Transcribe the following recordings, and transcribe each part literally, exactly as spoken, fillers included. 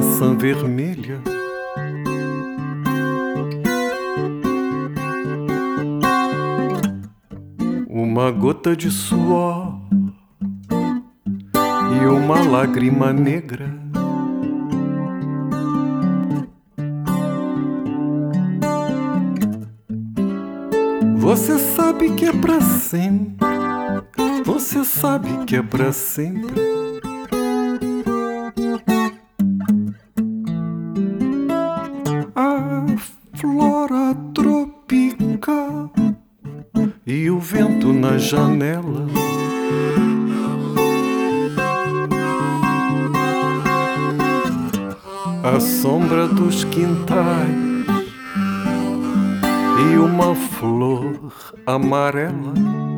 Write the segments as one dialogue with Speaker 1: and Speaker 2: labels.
Speaker 1: maçã vermelha. Uma gota de suor e uma lágrima negra. Você sabe que é pra sempre. Você sabe que é pra sempre. A flora tropical e o vento na janela. A sombra dos quintais e uma flor amarela.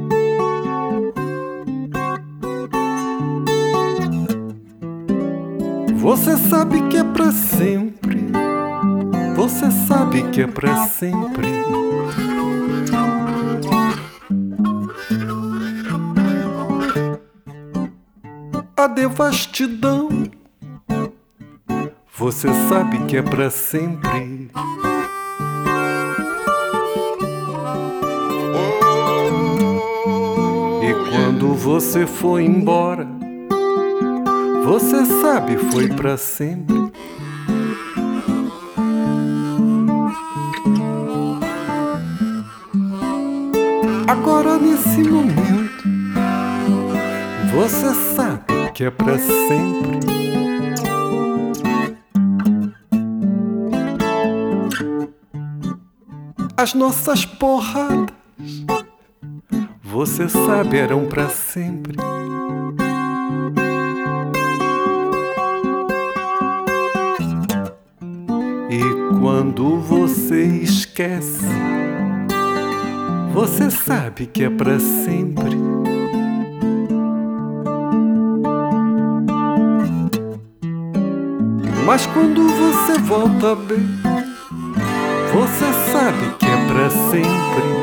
Speaker 1: Você sabe que é pra sempre. Você sabe que é pra sempre. A devastidão. Você sabe que é pra sempre. E quando você foi embora, você sabe, foi pra sempre. Agora nesse momento, você sabe que é pra sempre. As nossas porradas, você sabe, eram pra sempre. E quando você esquece, você sabe que é pra sempre. Mas quando você volta bem, você sabe que é pra sempre.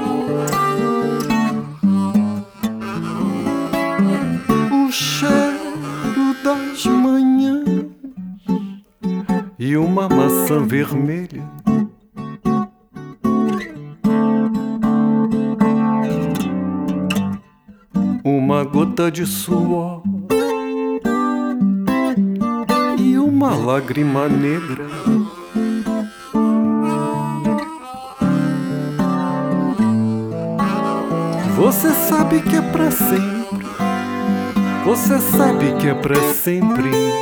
Speaker 1: O cheiro das manhãs e uma maçã vermelha. Uma gota de suor e uma lágrima negra. Você sabe que é pra sempre. Você sabe que é pra sempre.